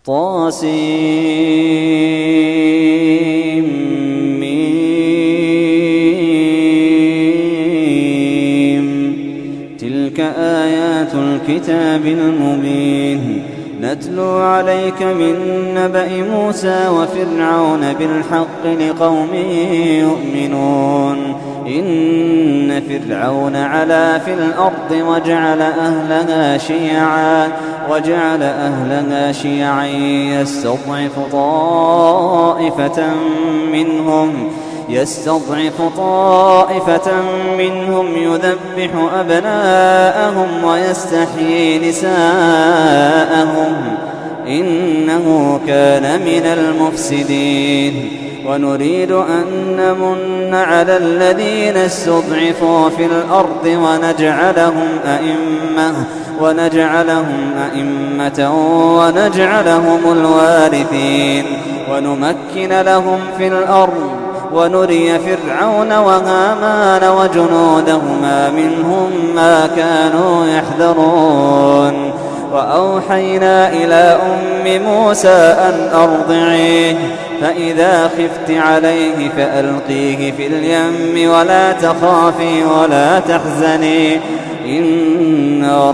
طاسيم. تلك آيات الكتاب المبين. نتلو عليك من نبأ موسى وفرعون بالحق لقوم يؤمنون. إن فرعون علا في الأرض وجعل أهلها شيعا يستضعف طائفة منهم يذبح أبناءهم ويستحيي نساءهم إنه كان من المفسدين. ونريد أن نمن على الذين استضعفوا في الأرض ونجعلهم أئمة ونجعلهم الوارثين ونمكن لهم في الأرض ونري فرعون وهامان وجنودهما منهم ما كانوا يحذرون. وأوحينا إلى أم موسى أن أرضعيه فإذا خفت عليه فألقيه في اليم ولا تخافي ولا تحزني إنا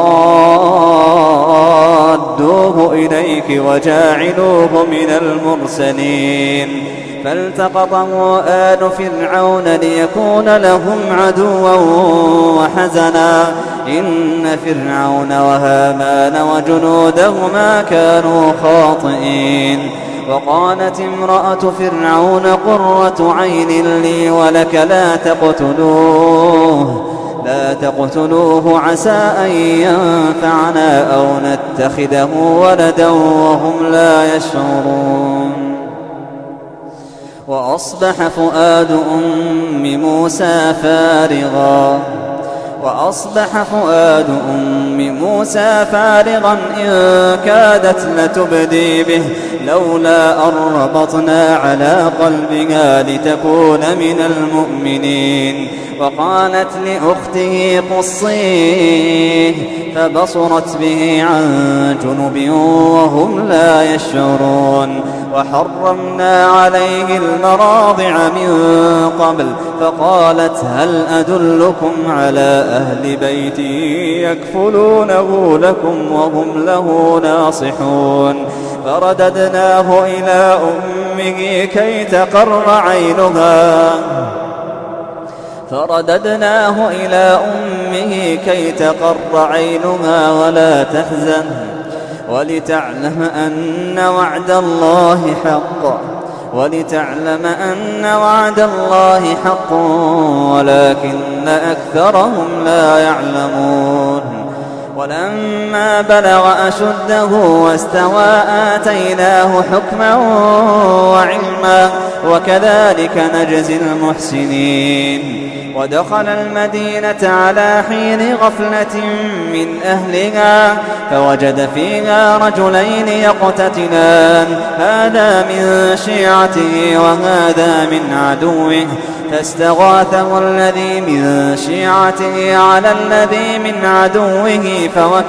رادوه إليك وجاعلوه من المرسلين. فالتقطه آل فرعون ليكون لهم عدوا وحزنا إن فرعون وهامان وجنودهما كانوا خاطئين. وقالت امرأة فرعون قرة عين لي ولك لا تقتلوه عسى أن ينفعنا أو نتخذه ولدا وهم لا يشعرون. وأصبح فؤاد أم موسى فارغا إن كادت لتبدي به لولا أن ربطنا على قلبها لتكون من المؤمنين. وقالت لأخته قصيه فبصرت به عن جنب وهم لا يشعرون. وحرمنا عليه المراضع من قبل فقالت هل أدلكم على أهل بيت يكفلونه لكم وهم له ناصحون. فرددناه إلى أمه كي تقر عينها ولا تحزن ولتعلم أن وعد الله حق ولكن أكثرهم لا يعلمون. ولما بلغ أشده واستوى آتيناه حكما وعلما وكذلك نجزي المحسنين. ودخل المدينة على حين غفلة من أهلها فوجد فيها رجلين يقتتلان هذا من شيعته وهذا من عدوه فاستغاثه الذي من شيعته على الذي من عدوه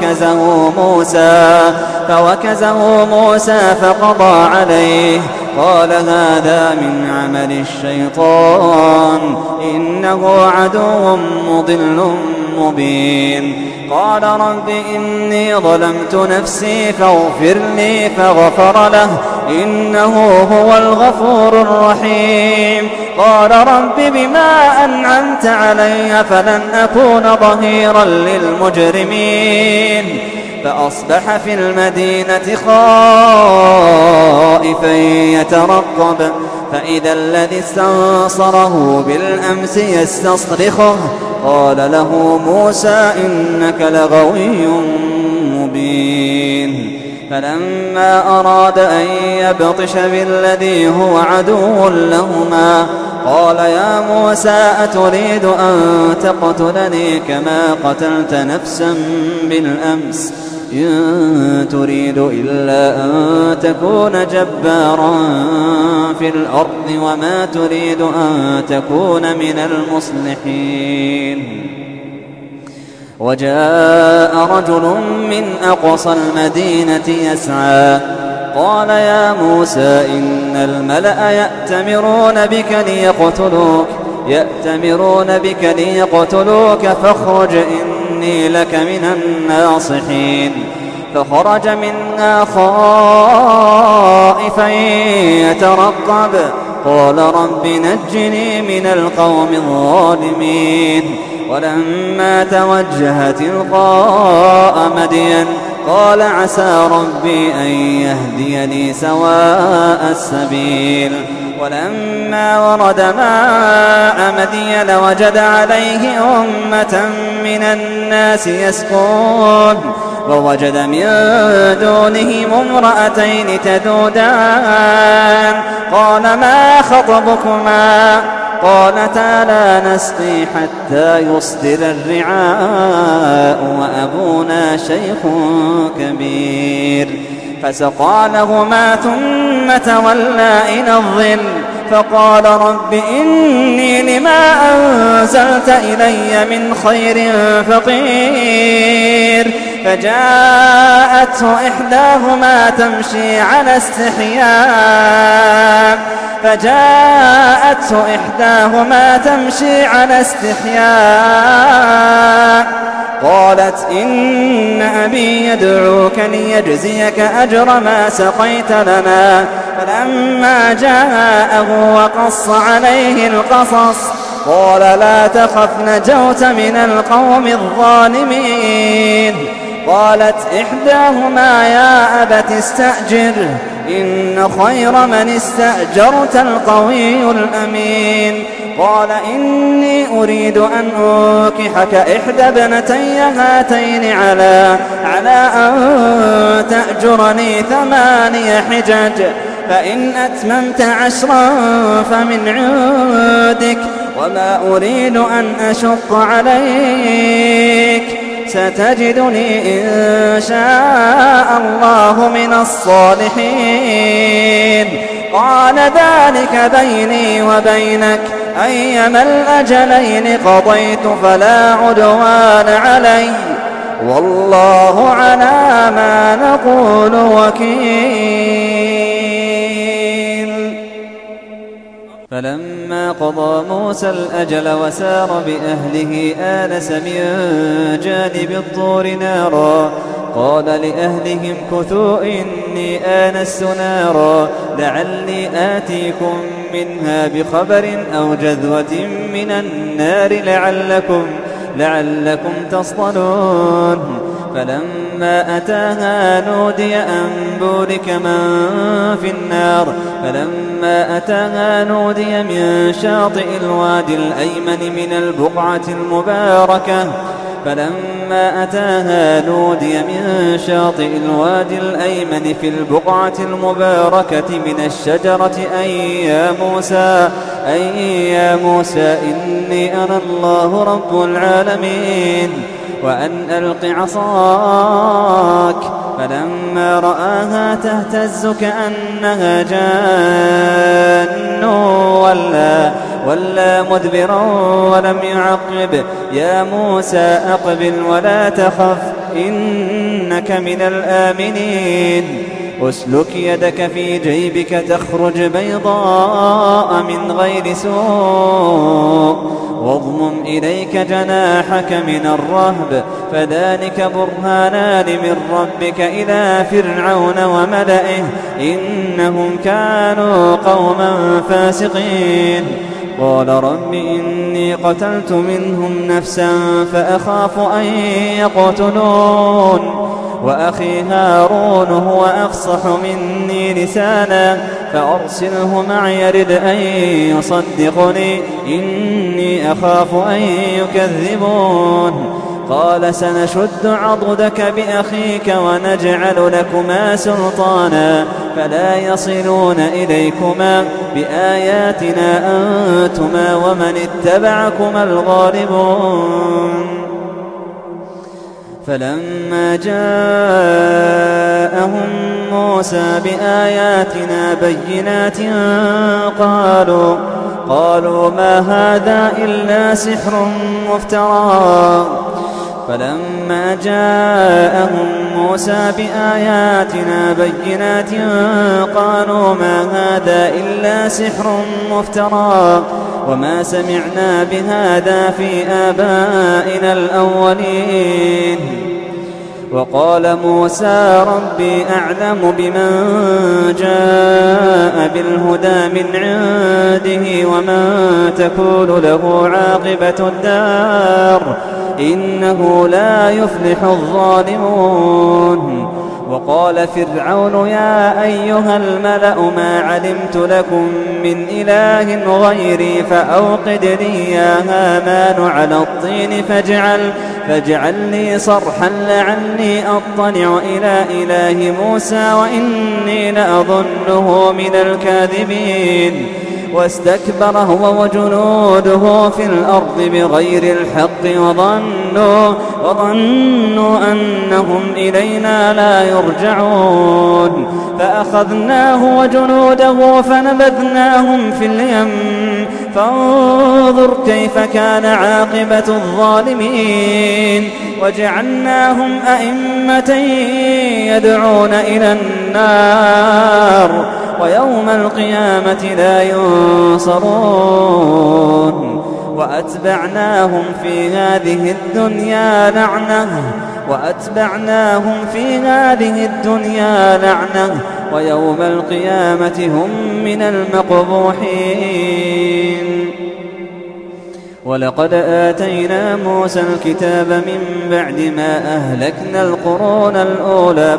فوكزه موسى فقضى عليه قال هذا من عمل الشيطان إنه عدو مضل مبين. قال رب إني ظلمت نفسي فاغفر لي فغفر له إنه هو الغفور الرحيم. قال رب بما أنعمت علي فلن أكون ظهيرا للمجرمين. فأصبح في المدينة خائفا يترقب فإذا الذي استنصره بالأمس يستصرخه قال له موسى إنك لغوي مبين. فلما أراد أن يبطش بالذي هو عدو لهما قال يا موسى أتريد أن تقتلني كما قتلت نفسا بالأمس إن تريد إلا أن تكون جبارا في الأرض وما تريد أن تكون من المصلحين. وجاء رجل من أقصى المدينة يسعى قال يا موسى إن الملأ يأتمرون بك ليقتلوك فاخرج إني لك من الناصحين. فخرج منها خائفا يترقب قال رب نجني من القوم الظالمين. ولما توجه تلقاء مدين قال عسى ربي أن يهديني سواء السبيل. ولما ورد ماء مدين وجد عليه أمة من الناس يسقون ووجد من دونهم امرأتين تذودان قال ما خطبكما قالتا لا نسقي حتى يصدر الرعاء وأبونا شيخ كبير. فسقى لهما ثم تولى إلى الظل فقال رب إني لما أنزلت إلي من خير فقير. فجاءته إحداهما تمشي على استحياء قالت إن أبي يدعوك ليجزيك أجر ما سقيت لنا. فلما جاءه وقص عليه القصص قال لا تخف نجوت من القوم الظالمين. قالت إحداهما يا أبت استأجره إن خير من استأجرت القوي الأمين. قال إني أريد أن أنكحك إحدى ابنتي هاتين على أن تأجرني 8 حجج فإن أتممت 10 فمن عندك وما أريد أن أشق عليك ستجدني إن شاء الله من الصالحين. قال ذلك بيني وبينك أيما الأجلين قضيت فلا عدوان علي والله على ما نقول وكيل. فلما قضى موسى الأجل وسار بأهله آنس من جانب الطور نارا قال لأهلهم كثوا إني آنست نارا لعلي آتيكم منها بخبر أو جذوة من النار لعلكم تصطلون. فلما أتاها نودي أن بورك من في النار من شاطئ الوادي الأيمن من البقعة في البقعة المباركة من الشجرة أي يا موسى إني أنا الله رب العالمين وأن ألق عصاك. فلما رآها تهتز كأنها جان ولا مدبرا ولم يعقب. يا موسى أقبل ولا تخف إنك من الآمنين. أسلك يدك في جيبك تخرج بيضاء من غير سوء واضمم إليك جناحك من الرهب فذلك برهانان من ربك إلى فرعون وملئه إنهم كانوا قوما فاسقين. قال رب إني قتلت منهم نفسا فأخاف أن يقتلون وأخي هارون هو أفصح مني لسانا فأرسله معي يرد أن يصدقني إني أخاف أن يكذبون. قال سنشد عضدك بأخيك ونجعل لكما سلطانا فلا يصلون إليكما بآياتنا أنتما ومن اتبعكما الغالبون. فلما جاءهم موسى بآياتنا بينات قالوا ما هذا إلا سحر مفترى فلما جاءهم موسى بآياتنا بينات قالوا ما هذا إلا سحر مفترى وما سمعنا بهذا في آبائنا الأولين. وقال موسى ربي أعلم بمن جاء بالهدى من عنده ومن تكون له عاقبة الدار إنه لا يفلح الظالمون. وقال فرعون يا أيها الملأ ما علمت لكم من إله غيري فأوقد لي يا هامان على الطين فاجعل لي صرحا لعلي أطلع إلى إله موسى وإني لأظنه من الكاذبين. واستكبر هو وجنوده في الأرض بغير الحق وظنوا أنهم إلينا لا يرجعون. فأخذناه وجنوده فنبذناهم في اليم فانظر كيف كان عاقبة الظالمين. وجعلناهم أئمة يدعون إلى النار ويوم القيامة لا ينصرون. وأتبعناهم في هذه الدنيا لعنة ويوم القيامة هم من المقبوحين. ولقد آتينا موسى الكتاب من بعد ما أهلكنا القرون الأولى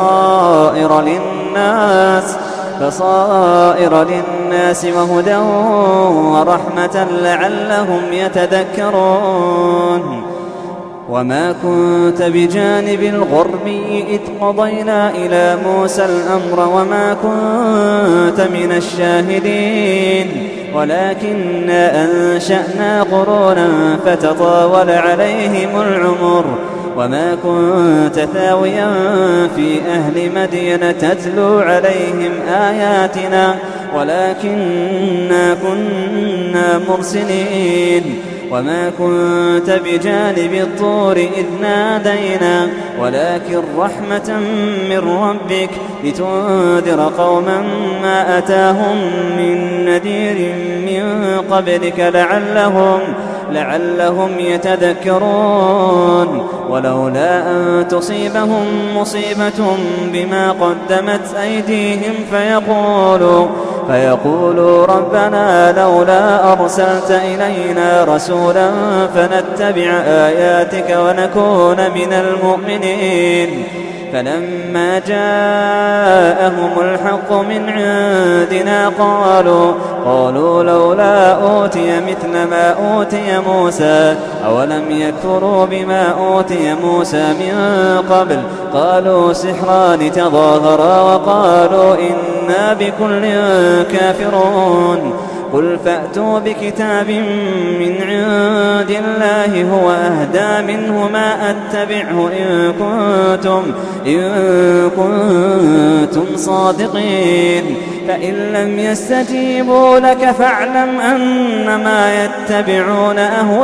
بصائر للناس وهدى ورحمة لعلهم يتذكرون. وما كنت بجانب الغربي إذ قضينا إلى موسى الأمر وما كنت من الشاهدين ولكننا أنشأنا قرونا فتطاول عليهم العمر. وما كنت ثاويا في أهل مدين تتلو عليهم آياتنا ولكننا كنا مرسلين. وما كنت بجانب الطور إذ نادينا ولكن رحمة من ربك لتنذر قوما ما أتاهم من نذير من قبلك لعلهم يتذكرون. ولولا أن تصيبهم مصيبة بما قدمت أيديهم فيقولوا ربنا لولا أرسلت إلينا رسولا فنتبع آياتك ونكون من المؤمنين. فلما جاءهم الحق من عندنا قالوا لولا أوتي مثل ما أوتي موسى أولم يكفروا بما أوتي موسى من قبل. قالوا سحران تظاهرا وقالوا إنا بكل كافرون. قل فأتوا بكتاب من عند الله هو أهدى منه ما أتبعه إن كنتم صادقين. فإن لم يستجيبوا لك فاعلم أنما يتبعون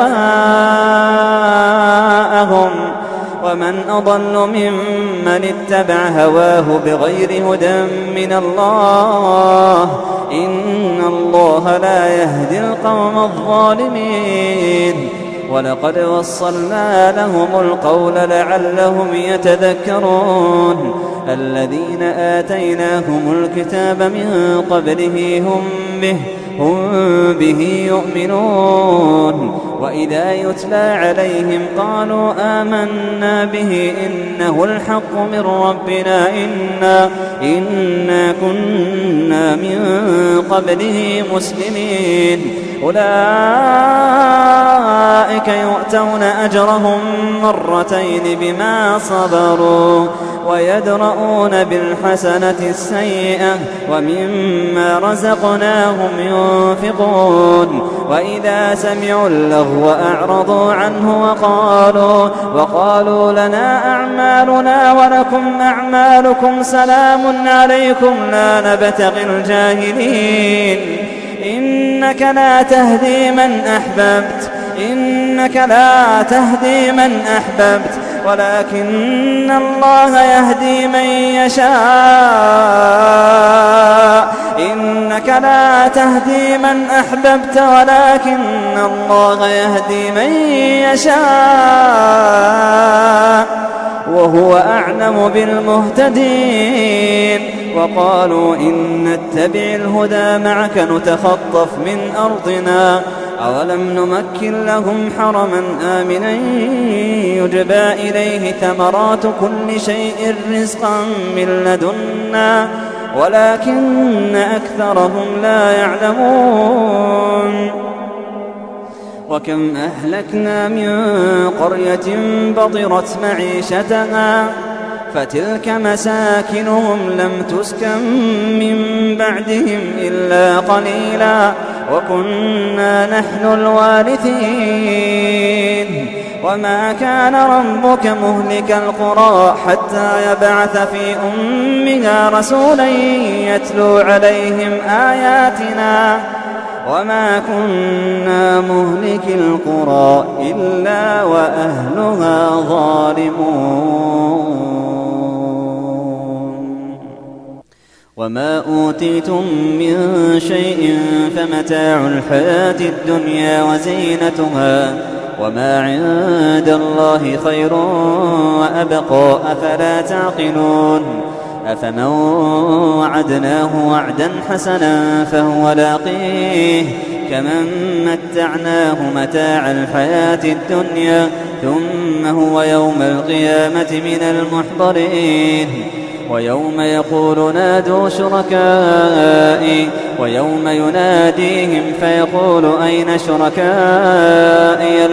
أهواءهم ومن أضل ممن اتبع هواه بغير هدى من الله إن الله لا يهدي القوم الظالمين. ولقد وصلنا لهم القول لعلهم يتذكرون. الذين آتيناهم الكتاب من قبله هم به يؤمنون. وإذا يتلى عليهم قالوا آمنا به إنه الحق من ربنا إنا كنا من قبله مسلمين. أولئك يؤتون أجرهم مرتين بما صبروا ويدرؤون بالحسنة السيئة ومما رزقناهم ينفقون. وإذا سمعوا اللغو أعرضوا عنه وقالوا لنا أعمالنا ولكم أعمالكم سلام عليكم لا نبتغي الجاهلين. إنك لا تهدي من أحببت إن إنك لا تهدي من أحببت ولكن الله يهدي من يشاء إنك لا تهدي من أحببت ولكن الله يهدي من يشاء وهو أعلم بالمهتدين. وقالوا إن نتبع الهدى معك نتخطف من أرضنا أولم نمكن لهم حرما آمنا يجبى إليه ثمرات كل شيء رزقا من لدنا ولكن أكثرهم لا يعلمون. وكم أهلكنا من قرية بطرت معيشتها فتلك مساكنهم لم تسكن من بعدهم إلا قليلا وكنا نحن الوارثين. وما كان ربك مهلك القرى حتى يبعث في أمها رسولا يتلو عليهم آياتنا وما كنا مهلك القرى إلا وأهلها ظالمون. وما أوتيتم من شيء فمتاع الحياة الدنيا وزينتها وما عند الله خير وأبقى أفلا تعقلون. أفمن وعدناه وعدا حسنا فهو لاقيه كمن متعناه متاع الحياة الدنيا ثم هو يوم القيامة من المحضرين. ويوم يقول نادوا شركائي ويوم يناديهم فيقول أين شركائي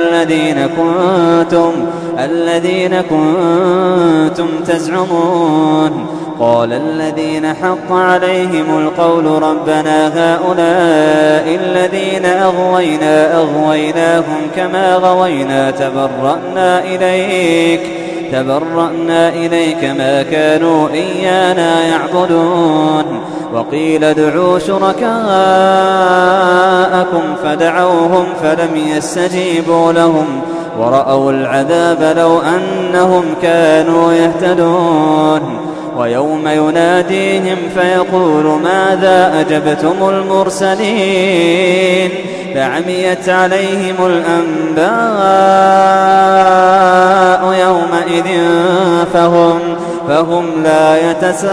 الذين كنتم تزعمون قال الذين حق عليهم القول ربنا هؤلاء الذين أغويناهم كما غوينا تبرأنا إليك ما كانوا إيانا يعبدون. وقيل ادعوا شركاءكم فدعوهم فلم يستجيبوا لهم ورأوا العذاب لو أنهم كانوا يهتدون. ويوم يناديهم فيقول ماذا أجبتم المرسلين فعميت عليهم الأنباء يومئذ فهم لا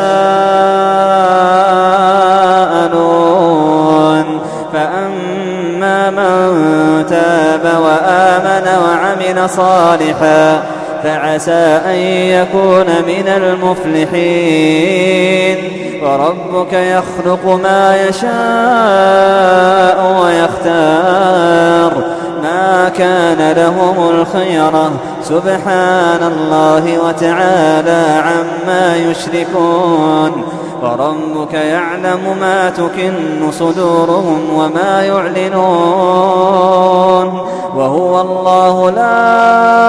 يتساءلون. فأما من تاب وآمن وعمل صالحا فعسى أن يكون من المفلحين. وربك يخلق ما يشاء ويختار ما كان لهم الخيرة سبحان الله وتعالى عما يشركون. وربك يعلم ما تكن صدورهم وما يعلنون وهو الله لا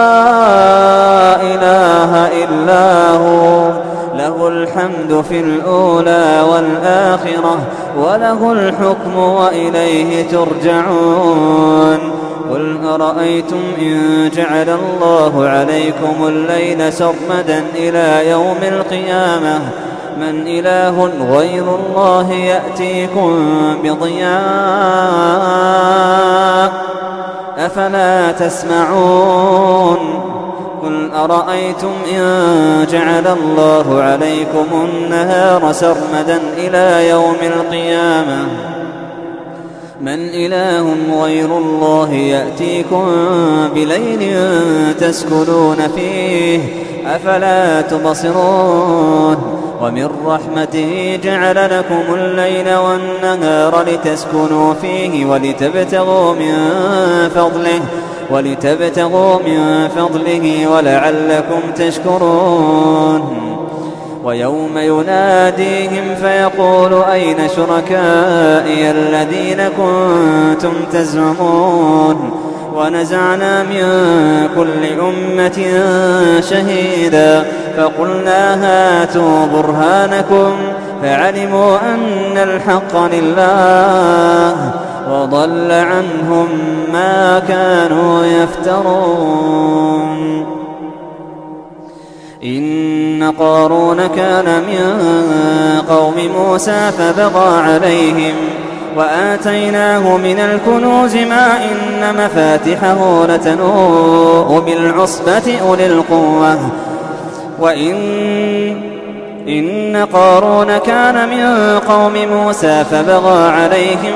إله إلا هو له الحمد في الأولى والآخرة وله الحكم وإليه ترجعون. قل أرأيتم إن جعل الله عليكم الليل سرمدا إلى يوم القيامة من إله غير الله يأتيكم بضياء أفلا تسمعون. قل أرأيتم إن جعل الله عليكم النهار سرمدا إلى يوم القيامة من إله غير الله يأتيكم بليل تسكنون فيه أفلا تبصرون. ومن رحمته جعل لكم الليل والنهار لتسكنوا فيه ولتبتغوا من فضله ولعلكم تشكرون. ويوم يناديهم فيقول أين شركائي الذين كنتم تزعمون ونزعنا من كل أمة شهيدا فقلنا هاتوا برهانكم فعلموا أن الحق لله وضل عنهم ما كانوا يفترون. إن قارون كان من قوم موسى فبغى عليهم وآتيناه من الكنوز ما إن مفاتحه لتنوء بالعصبة أولي القوة إن قارون كان من قوم موسى فبغى عليهم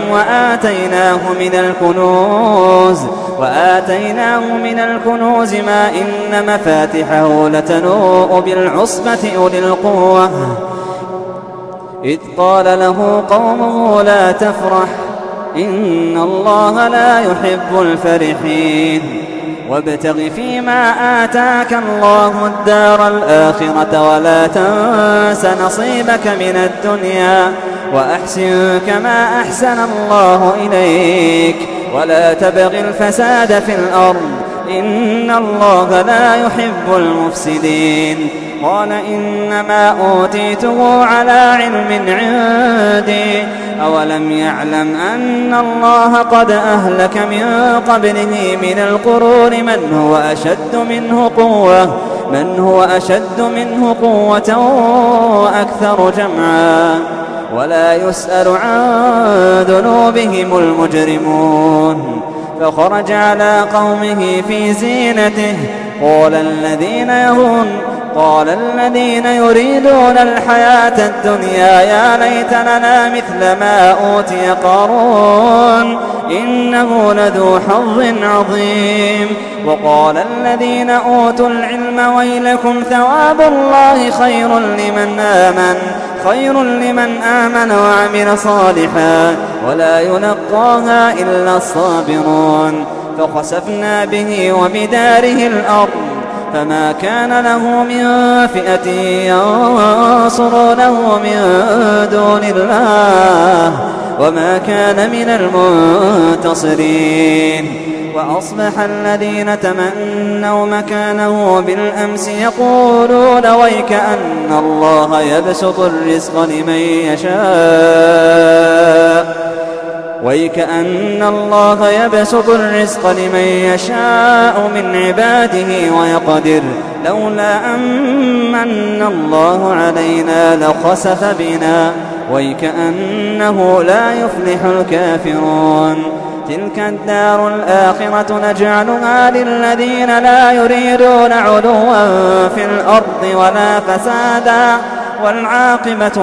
وآتيناه من الكنوز ما إن مفاتحه لتنوء بالعصبة أولي القوة إذ قال له قومه لا تفرح إن الله لا يحب الفرحين وابتغ فيما آتاك الله الدار الآخرة ولا تنس نصيبك من الدنيا وأحسن كما أحسن الله إليك ولا تبغ الفساد في الأرض إن الله لا يحب المفسدين. قال إنما أوتيته على علم عندي أولم يعلم أن الله قد أهلك من قبله من القرون من هو أشد منه قوة وأكثر جمعا ولا يسأل عن ذنوبهم المجرمون. فخرج على قومه في زينته قال الذين يريدون الحياة الدنيا يا ليت لنا مثل ما أوتي قارون إنه لذو حظ عظيم. وقال الذين أوتوا العلم ويلكم ثواب الله خير لمن آمن وعمل صالحا ولا يلقاها إلا الصابرون. فخسفنا به وبداره الأرض فما كان له من فئة ينصرونه من دون الله وما كان من المنتصرين. وأصبح الذين تمنوا مكانه بالأمس يقولون ويك أن الله يبسط الرزق لمن يشاء من عباده ويقدر لولا أمن الله علينا لخسف بنا ويكأنه لا يفلح الكافرون. تلك الدار الآخرة نجعلها للذين لا يريدون علوا في الأرض ولا فسادا والعاقبة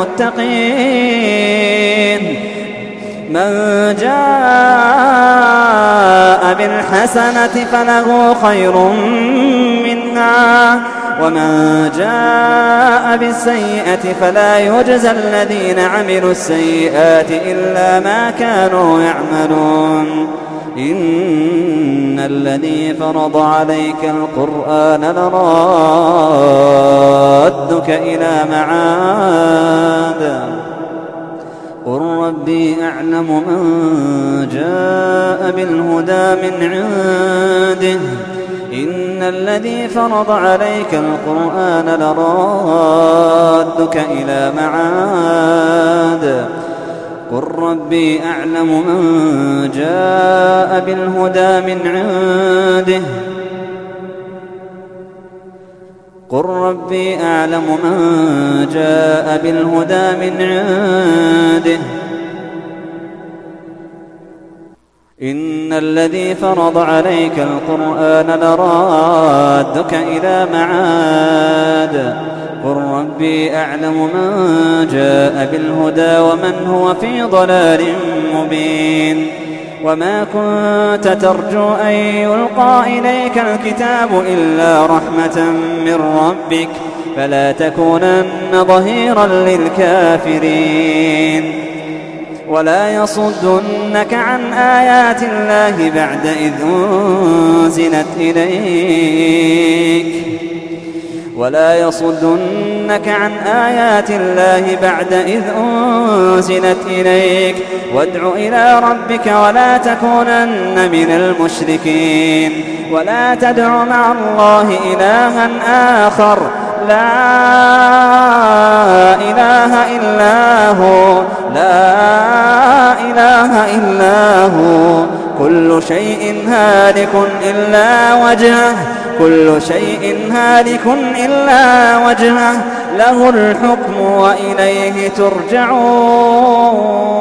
للمتقين. من جاء بالحسنة فله خير منها ومن جاء بالسيئة فلا يجزى الذين عملوا السيئات إلا ما كانوا يعملون. إن الذي فرض عليك القرآن لرادك إلى معاد قل ربي أعلم من جاء بالهدى من عنده إن الذي فرض عليك القرآن لرادك إلى معاد قل ربي أعلم من جاء بالهدى من عنده قل ربي أعلم من جاء بالهدى من عنده إن الذي فرض عليك القرآن لرادك إلى معاد قل ربي أعلم من جاء بالهدى ومن هو في ضلال مبين. وما كنت ترجو أن يلقى إليك الكتاب إلا رحمة من ربك فلا تكونن ظهيرا للكافرين. ولا يصدنك عن آيات الله بعد إذ أنزلت إليك وادع إلى ربك ولا تكونن من المشركين. ولا تدع مع الله إلها آخر لا إله إلا هو إله إلا هو كل شيء هالك إلا وجهه كل شيء هالك إلا وجهه له الحكم وإليه ترجعون.